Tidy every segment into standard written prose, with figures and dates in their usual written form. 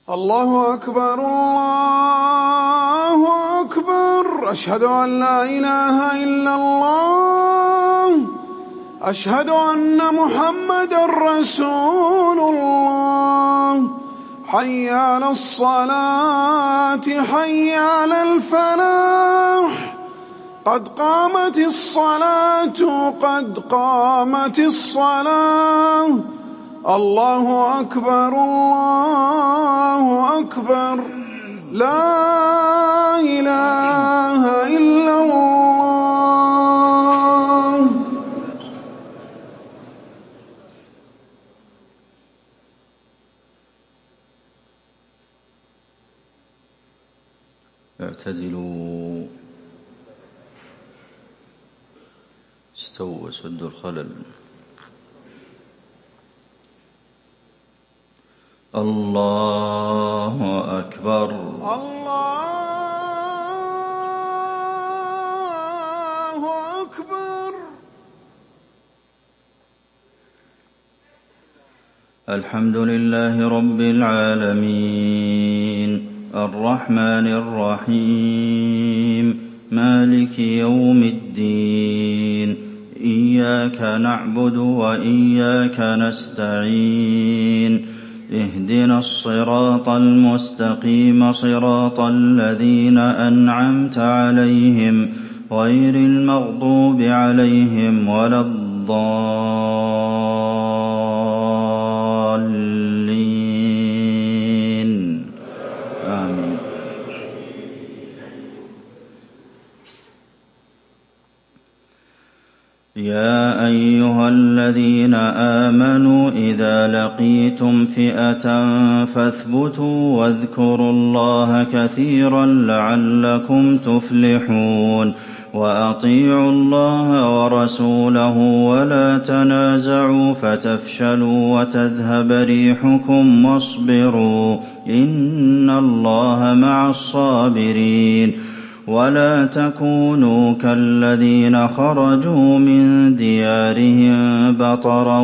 الله أكبر الله أكبر. أشهد أن لا إله إلا الله. أشهد أن محمدًا رسول الله. حي على الصلاة حي على الفلاح. قد قامت الصلاة قد قامت الصلاة. الله أكبر الله أكبر. لا إله إلا الله. اعتدلوا، استووا وسدوا الخلل. الله أكبر الله أكبر. الحمد لله رب العالمين، الرحمن الرحيم، مالك يوم الدين. إياك نعبد وإياك نستعين. اهدنا الصراط المستقيم، صراط الذين أنعمت عليهم غير المغضوب عليهم ولا الضالين. آمين. يا أيها الذين آمنوا إذا لقيتم فئة فاثبتوا واذكروا الله كثيرا لعلكم تفلحون. وأطيعوا الله ورسوله ولا تنازعوا فتفشلوا وتذهب ريحكم واصبروا إن الله مع الصابرين. ولا تكونوا كالذين خرجوا من ديارهم بطرا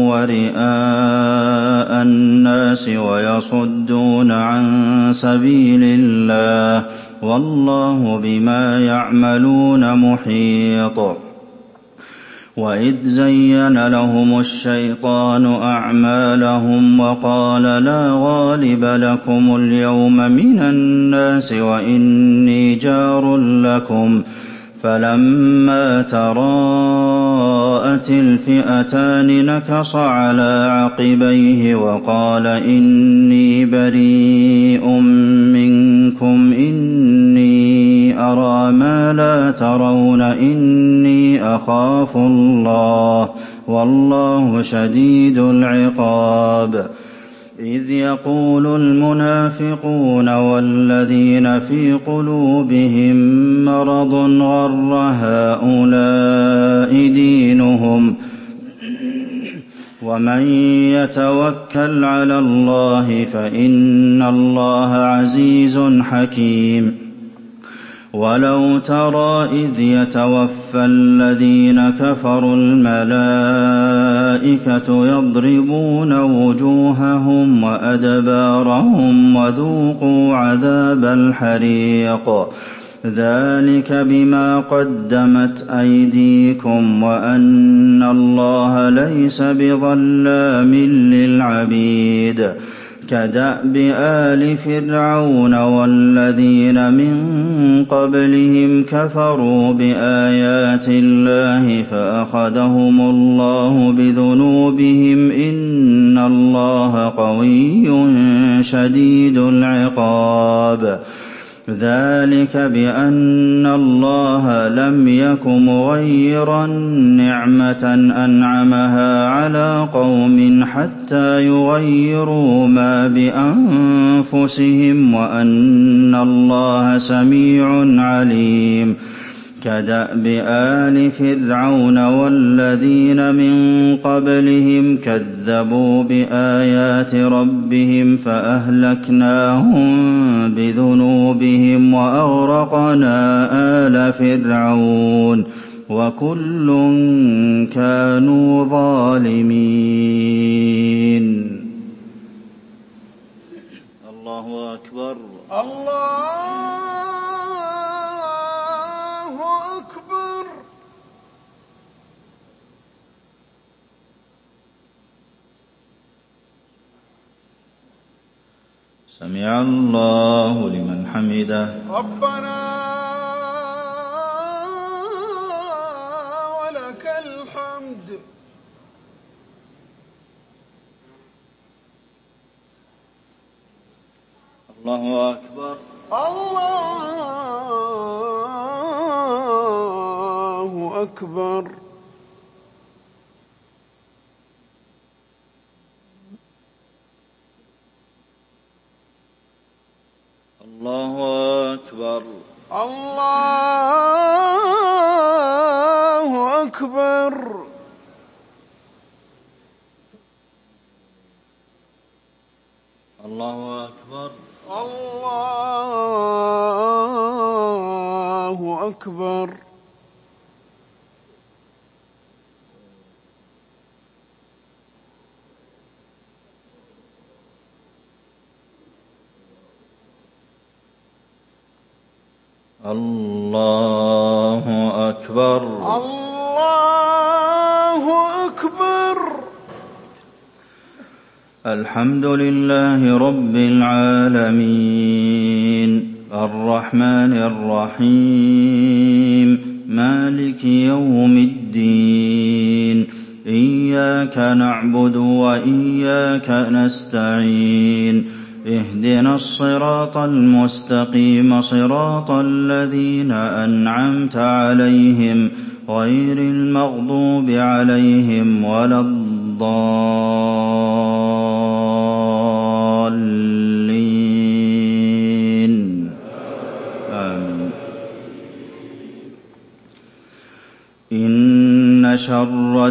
ورئاء الناس ويصدون عن سبيل الله والله بما يعملون محيط. وإذ زين لهم الشيطان أعمالهم وقال لا غالب لكم اليوم من الناس وإني جار لكم. فلما تراءت الفئتان نكص على عقبيه وقال إني بريء منكم إني أرى ما لا ترون إني أخاف الله والله شديد العقاب. إذ يقول المنافقون والذين في قلوبهم مرض غر هؤلاء دينهم ومن يتوكل على الله فإن الله عزيز حكيم. ولو ترى إذ يتوفى الذين كفروا الملائكة يضربون وجوههم وأدبارهم وذوقوا عذاب الحريق ذلك بما قدمت أيديكم وأن الله ليس بظلام للعبيد. كدأب آل فرعون والذين من قبلهم كفروا بآيات الله فأخذهم الله بذنوبهم إن الله قوي شديد العقاب. ذلك بأن الله لم يك مغيرا نعمة أنعمها على قوم حتى يغيروا ما بأنفسهم وأن الله سميع عليم. كدأب آل فرعون والذين من قبلهم كذبوا بآيات ربهم فأهلكناهم بذنوبهم وأغرقنا آل فرعون وكل كانوا ظالمين. الله أكبر. الله أكبر. سمع الله لمن حمده. ربنا ولك الحمد. الله أكبر. الله أكبر. الله أكبر. الله أكبر. الله أكبر. الله أكبر. الله أكبر. الله أكبر. الحمد لله رب العالمين الرحمن الرحيم مالك يوم الدين إياك نعبد وإياك نستعين اهدنا الصراط المستقيم صراط الذين أنعمت عليهم غير المغضوب عليهم ولا الضالين آمين. إن شر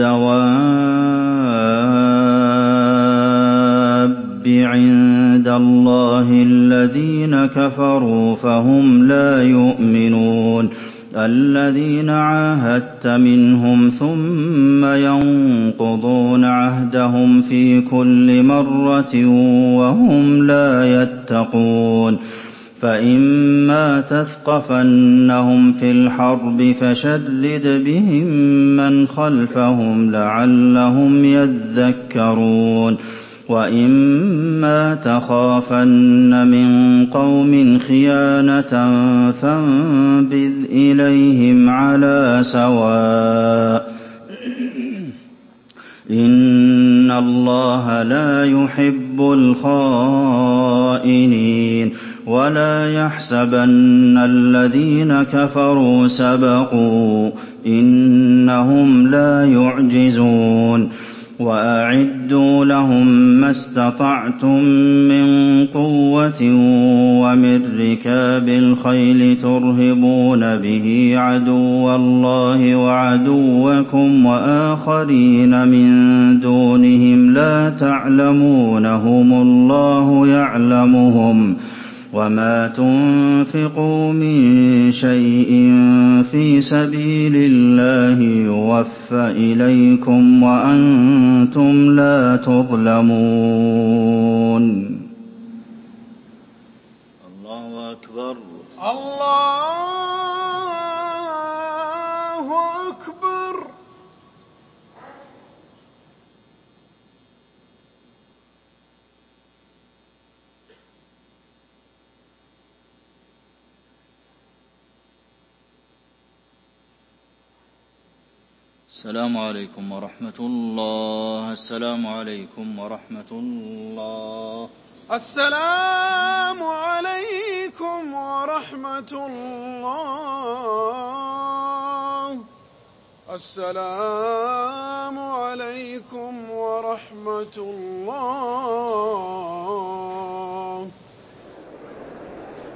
الدواب عند الله الذين كفروا فهم لا يؤمنون الذين عاهدت منهم ثم ينقضون عهدهم في كل مرة وهم لا يتقون فإما تثقفنهم في الحرب فشرد بهم من خلفهم لعلهم يذكرون وإما تخافن من قوم خيانة فانبذ إليهم على سواء إن الله لا يحب الخائنين ولا يحسبن الذين كفروا سبقوا إنهم لا يعجزون وأعدوا لهم ما استطعتم من قوة ومن ركاب الخيل ترهبون به عدو الله وعدوكم وآخرين من دونهم لا تعلمونهم الله يعلمهم وما تنفقوا من شيء في سبيل الله يوفى إليكم وأنتم لا تظلمون. الله أكبر. الله أكبر. السلام عليكم ورحمة الله. السلام عليكم ورحمة الله. السلام عليكم ورحمة الله. السلام عليكم ورحمة الله.